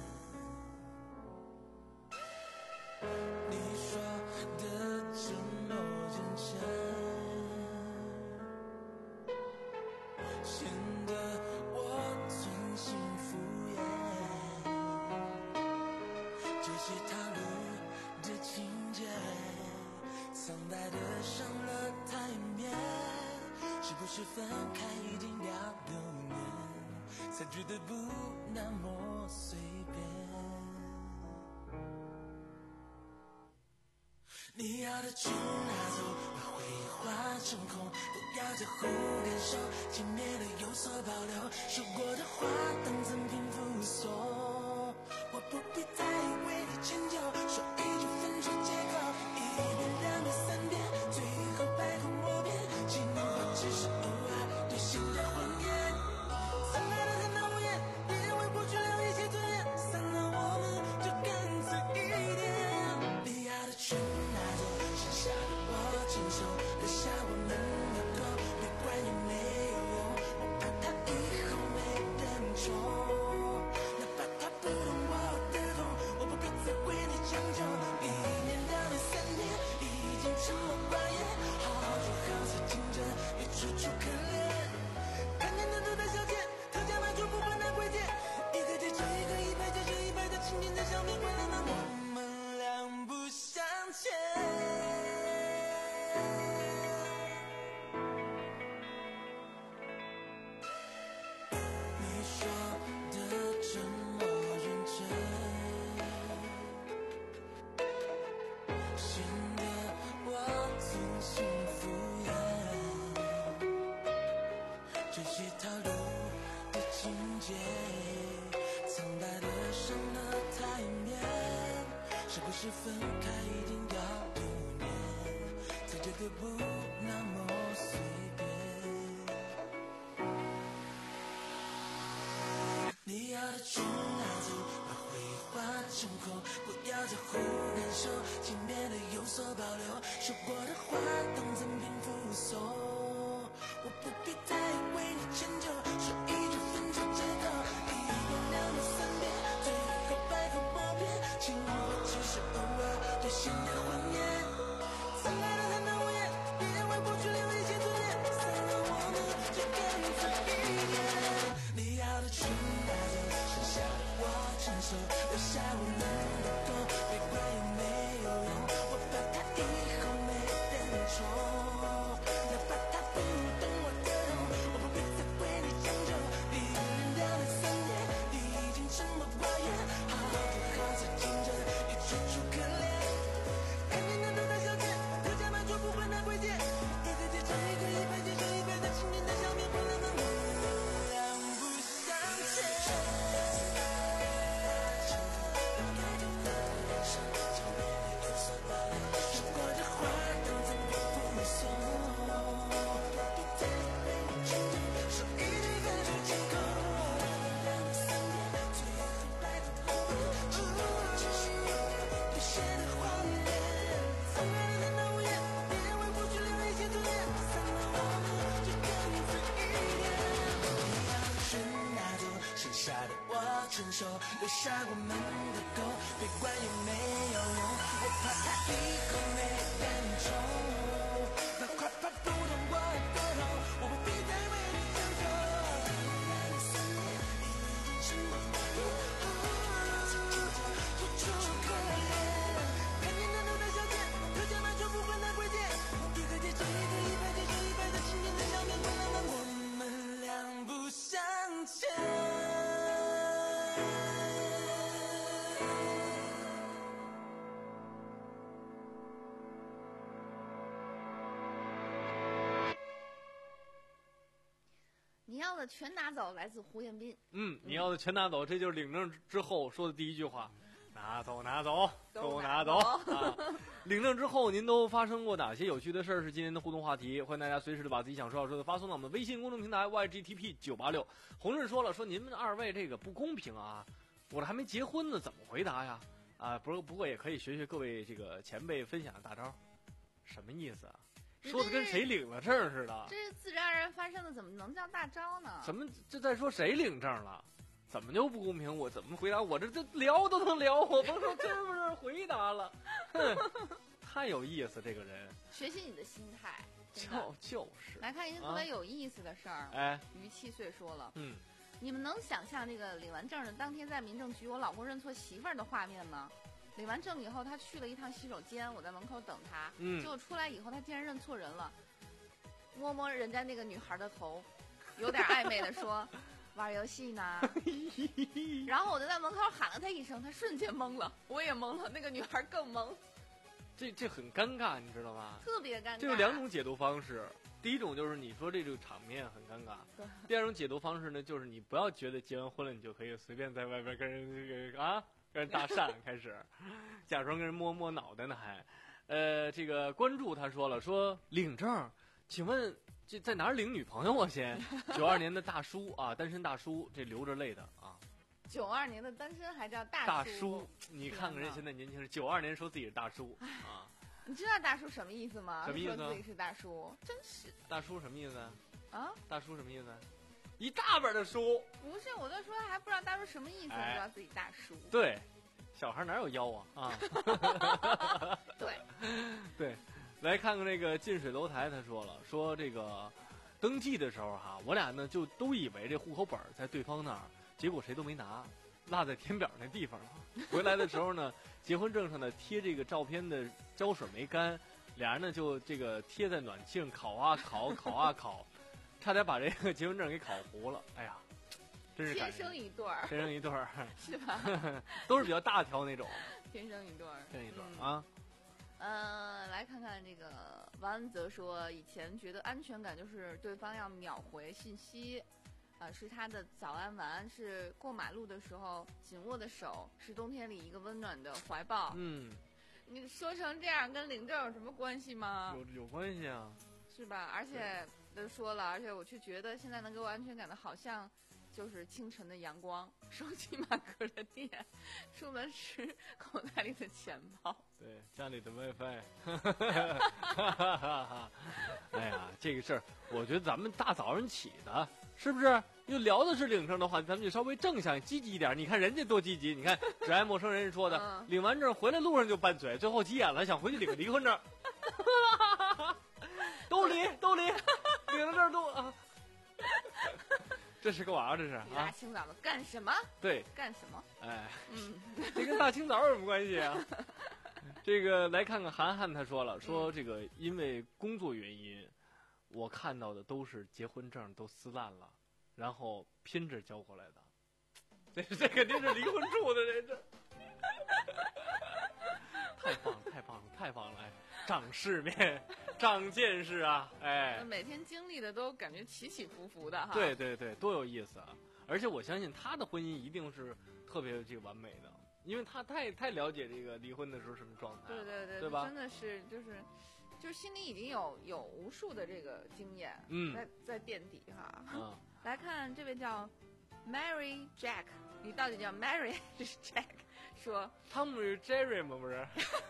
你说的沉默真诚，显得我存心敷衍。这些套路的情节，苍白的上了台面，是不是分开已经要六年，才觉得不那么随便？你要的全拿走，把回忆化成空，不要再互感受，轻蔑的有所保留，说过的话当赠品附送，我不必再为你迁就，说一句分手借口，一遍两遍三遍，最后百口莫辩，情话只是偶尔兑现的谎言，残爱的太难无言，别为过去留一些尊严，散了我们就干脆一点，你要的全拿走，剩下的我承受，留下我们的狗，别管有没有用，我怕他以后没人宠，哪怕他不懂我的痛，我不必再为你将就，一年两年三年已经沉默寡言，好聚好散竞争也楚楚可怜，看见的都在消遣，特价满足不分的贵贱，一个接着一个，一排接着一排的情景在上面回来了，我们两不相欠。你说的沉默认真，显得我存心敷衍，这些套路的情节，苍白的上了台面，是不是分开一定要六年，才觉得不那么随便？你要的全拿走，把回忆化成空，不要再互感受，轻蔑的有所保留，说过的话当赠品附送，我不必再为你迁就，说一句分手借口，一遍两遍三遍，最后百口莫辩，情话只是偶尔兑现的谎言，残爱的太难无言，别为过去留一些尊严，散了我们就干脆一点，你要的全拿走，剩下的我承受，留下我们的狗，别管有没有用，我怕他以后没人宠，哪怕他不懂我的痛，我不必再为你将就，一年两年三年已经沉默寡言，好聚好散竞争也楚楚可怜，看见的都在消遣，特价满足不分的贵贱，一个接着一个，一排接着一排的情景在上面回来了，我们两不相欠。说过的话当赠品附送，不必再为你迁就，说一句分手借口，两年三年，最后百口莫辩，情话只是偶尔兑现的谎言，残爱的太难无言，别为过去留一些尊严，散了我们就干脆一点，你要的全拿走，剩下的我承受，留下我们的狗，别管有没有用，我怕他以后没人宠，哪怕他不懂我的痛，我不必再为你将就，两年三年已经沉默寡言，楚楚可怜，看见的都在消遣，特价满足不分的贵贱，一个接着一个，一排接着一排的情景在上面回来了，我们两不相欠。 你要的全拿走，来自胡彦斌。 嗯，你要的全拿走，这就是领证之后说的第一句话，拿走拿走都拿走啊！领证之后，您都发生过哪些有趣的事儿？是今天的互动话题，欢迎大家随时的把自己想说要说的发送到我们微信公众平台 Y G T P 九八六。红日说了，说您们二位这个不公平啊，我这还没结婚呢，怎么回答呀？啊，不不过也可以学学各位这个前辈分享的大招，什么意思啊？ 说的跟谁领了证似的。 这是自然而然发生的，怎么能叫大招呢？ 什么？这在说谁领证了？怎么就不公平？我怎么回答？我这这聊都能聊，我甭说真不是回答了。哼，太有意思，这个人。 学习你的心态。 就就是。 来看一个特别有意思的事儿。 哎、啊， 于七岁说了， 嗯， 你们能想象这个领完证的当天在民政局我老公认错媳妇儿的画面吗？领完证以后，他去了一趟洗手间，我在门口等他， 嗯， 结果出来以后，他竟然认错人了，摸摸人家那个女孩的头，有点暧昧的说玩游戏呢。然后我就在门口喊了他一声，他瞬间懵了，我也懵了，那个女孩更懵。 这这很尴尬，你知道吗？ 特别尴尬。 这有两种解读方式，第一种就是你说这个场面很尴尬，第二种解读方式呢，就是你不要觉得结完婚了你就可以随便在外边跟人这个啊跟人搭讪，开始假装跟人摸摸脑袋呢还，呃，这个关注他说了说领证，请问这在哪儿领女朋友啊？先九二年的大叔啊，单身大叔，这流着泪的啊。 九二年的单身还叫大叔？ 大叔，你看看人现在年轻人，九二年说自己是大叔啊。 你知道大叔什么意思吗？ 什么意思？ 说自己是大叔，真是。 大叔什么意思？ 啊？ 大叔什么意思？一大本的书。 不是，我就说还不知道大叔什么意思，哎、知道自己大叔。 对，小孩哪有腰啊啊！ 对对，来看看这个近水楼台，他说了，说这个登记的时候哈，我俩呢就都以为这户口本在对方那儿。结果谁都没拿，落在填表那地方了。回来的时候呢，结婚证上呢贴这个照片的胶水没干，俩人呢就这个贴在暖气上烤啊烤，烤啊烤，差点把这个结婚证给烤糊了。哎呀，真是天生一对儿， 天生一对儿， 是吧？ 都是比较大条那种。 天生一对儿， 天生一对儿、嗯、啊。 呃，来看看这个王恩泽说，以前觉得安全感就是对方要秒回信息。呃，是他的早安晚安，是过马路的时候紧握的手，是冬天里一个温暖的怀抱。 嗯， 你说成这样跟领证有什么关系吗？ 有有关系啊， 是吧？而且都说了，而且我却觉得现在能给我安全感的，好像就是清晨的阳光，手机满格的电，出门时口袋里的钱包。 对，家里的 WiFi。哎呀，这个事儿，我觉得咱们大早上起的，是不是？又聊的是领证的话，咱们就稍微正向、积极一点。你看人家多积极，你看只爱陌生人说的，嗯、领完证回来路上就拌嘴，最后急眼了，想回去领个离婚证。都离都离，领了证都啊。这是个娃，这是啊！ 大清早的干什么？ 对， 干什么？ 哎， 嗯， 这跟大清早有什么关系啊？这个来看看韩寒，他说了，说这个因为工作原因，我看到的都是结婚证都撕烂了，然后拼着交过来的。这这肯定是离婚处的人，这太棒了，太棒了，太棒了！哎，长世面，长见识啊！哎， 每天经历的都感觉起起伏伏的哈。 对对对，多有意思啊！而且我相信他的婚姻一定是特别这个完美的，因为他太太了解这个离婚的时候什么状态， 对对对， 对吧？ 真的是就是就是心里已经有有无数的这个经验， 嗯， 在在垫底哈。 嗯， 来看这位叫 Mary Jack， 你到底叫 Mary 还是 Jack？ 说汤姆与 Jerry 吗？不是？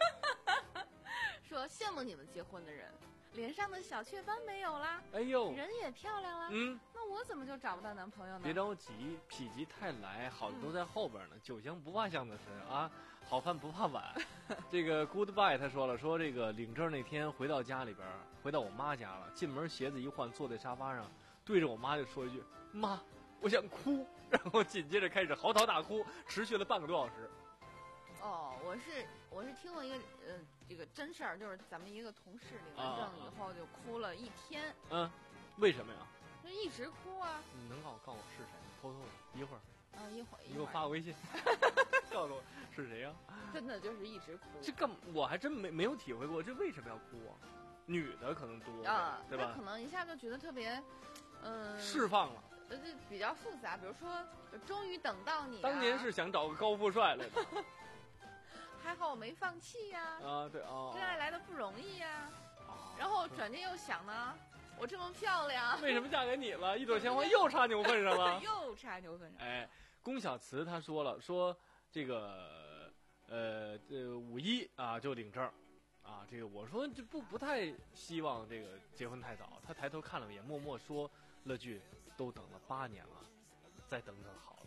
说羡慕你们结婚的人，脸上的小雀斑没有啦， 哎呦， 人也漂亮啦， 嗯， 那我怎么就找不到男朋友呢？ 别着急，否极泰来，好的都在后边呢。嗯、酒香不怕巷子深啊，好饭不怕晚。这个 Goodbye 他说了，说这个领证那天回到家里边，回到我妈家了，进门鞋子一换，坐在沙发上，对着我妈就说一句：“妈，我想哭。”然后紧接着开始嚎啕大哭，持续了半个多小时。 哦，我是我是听过一个呃这个真事儿，就是咱们一个同事领完证以后就哭了一天。 嗯，为什么呀？ 就一直哭啊。 你能告诉告诉我是谁？偷偷的，一会儿。 啊，一会儿。 你给我发个微信，告诉我是谁呀、啊？ 真的就是一直哭。 这干我还真没没有体会过，这为什么要哭啊？女的可能多啊，对吧？ 可能一下就觉得特别，嗯、呃， 释放了。 呃，这比较复杂，比如说，终于等到你、啊。 当年是想找个高富帅来的。 还好我没放弃呀、 啊！啊，对啊，哦、 真爱来的不容易呀、啊。然后转念又想呢，我这么漂亮， 为什么嫁给你了？一朵鲜花又插牛粪上了， 又插牛粪上。 哎，龚小慈他说了，说这个呃这五一啊就领证， 啊，这个我说这不不太希望这个结婚太早。他抬头看了我一眼，默默说了句：“都等了八年了，再等等好了。”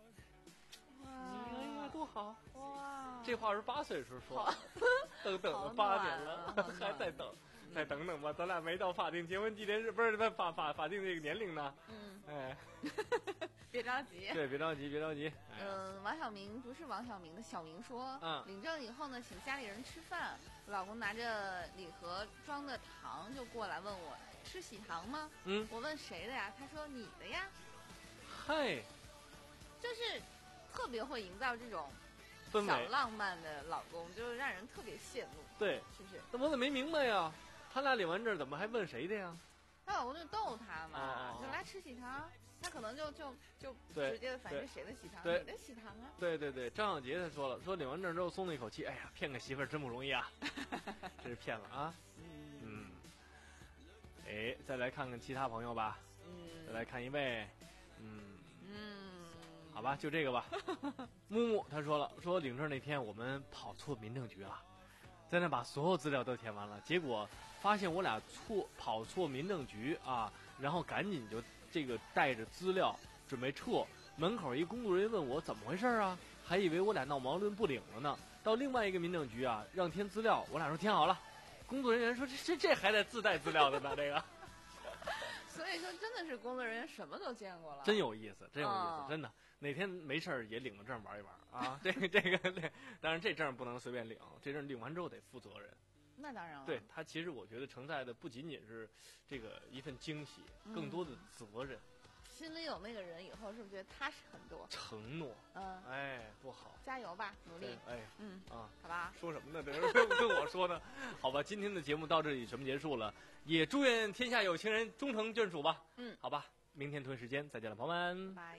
你看多好哇！ 这话是八岁时候说，都等了八年了，还在等，再等等吧，咱俩没到法定结婚纪念日，不是法法法定这个年龄呢。 嗯， 哎， 别着急。 对，别着急，别着急。 嗯，王小明不是王小明的小明说， 嗯， 领证以后呢，请家里人吃饭，老公拿着礼盒装的糖就过来问我吃喜糖吗？ 嗯， 我问谁的呀？他说你的呀。 嗨， 就是特别会营造这种氛围小浪漫的老公，就是让人特别羡慕。 对， 是不是？ 那我怎么没明白呀？他俩领完证怎么还问谁的呀？ 她老公就逗她嘛， 哦、 就来吃喜糖，他可能就就就对直接反正谁的喜糖， 对你的喜糖啊。 对对对，张小杰他说了，说领完证之后松了一口气，哎呀，骗个媳妇儿真不容易啊，这是骗了啊。嗯，哎，再来看看其他朋友吧。 嗯， 再来看一位，嗯嗯， 好吧，就这个吧。木木他说了，说领证那天我们跑错民政局了，在那把所有资料都填完了，结果发现我俩错跑错民政局啊，然后赶紧就这个带着资料准备撤。门口一工作人员问我怎么回事啊，还以为我俩闹矛盾不领了呢。到另外一个民政局啊，让填资料，我俩说填好了。工作人员说这这这还得自带资料的呢，这个。 所以说，真的是工作人员什么都见过了， 真有意思，真有意思， 哦、 真的。哪天没事儿也领个证玩一玩啊！这个这个，当然这证不能随便领，这证领完之后得负责任。 那当然了。 对他，其实我觉得承载的不仅仅是这个一份惊喜， 嗯、 更多的责任。 心里有那个人以后，是不是觉得踏实很多？ 承诺， 嗯， 哎，多好！ 加油吧，努力！ 哎， 嗯啊， 好吧。 说什么呢？这是跟我说呢？好吧，今天的节目到这里全部结束了，也祝愿天下有情人终成眷属吧。 嗯， 好吧，明天同一时间再见了，朋友们， 拜。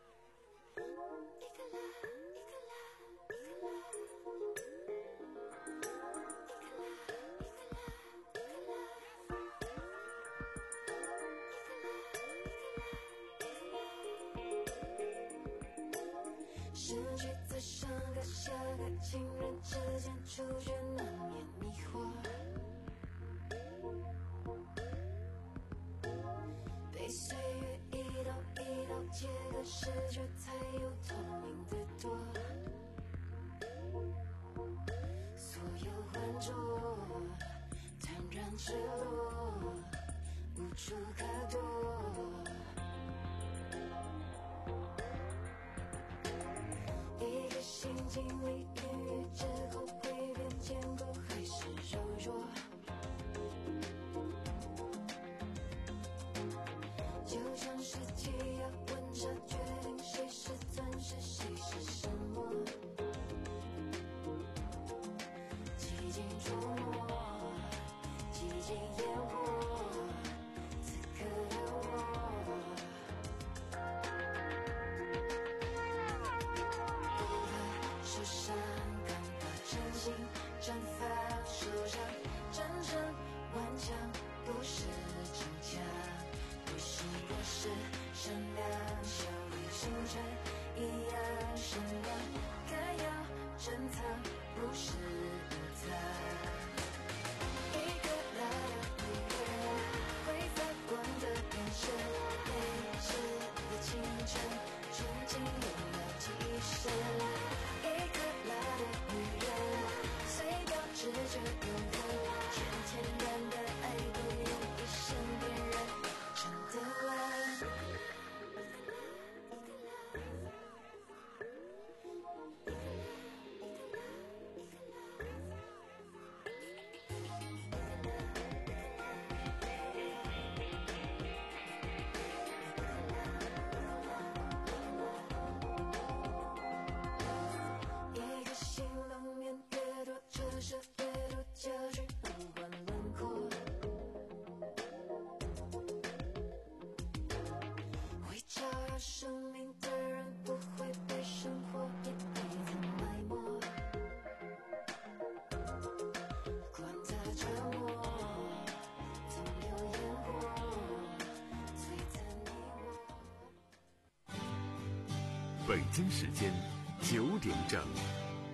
失去在上个下个情人之间，触觉难免迷惑。被岁月一刀一刀切割，视觉才有透明的多。所有浑浊，坦然赤裸，无处可躲。一个心经历逾越之后，会变坚固还是柔弱？就像是气压温差，决定谁是钻石，谁是什么。几经琢磨，几经烟火，此刻的我。受伤，感到真心，绽放手上，真正顽强不是逞强，不是果实，善良，笑里星辰一样闪亮，该要珍藏，不是隐藏。一个老的女人，会发光的眼神，未知的清晨，憧憬有了几声。一个老的女人，虽保持着永恒，全天然的爱不用一生辨认，真的完。一个心冷面越多，折射越多，教训不换轮廓。会照耀生命的人，不会被生活一辈子埋没。管他折磨，总有烟火，璀璨你我。 北京时间九点整。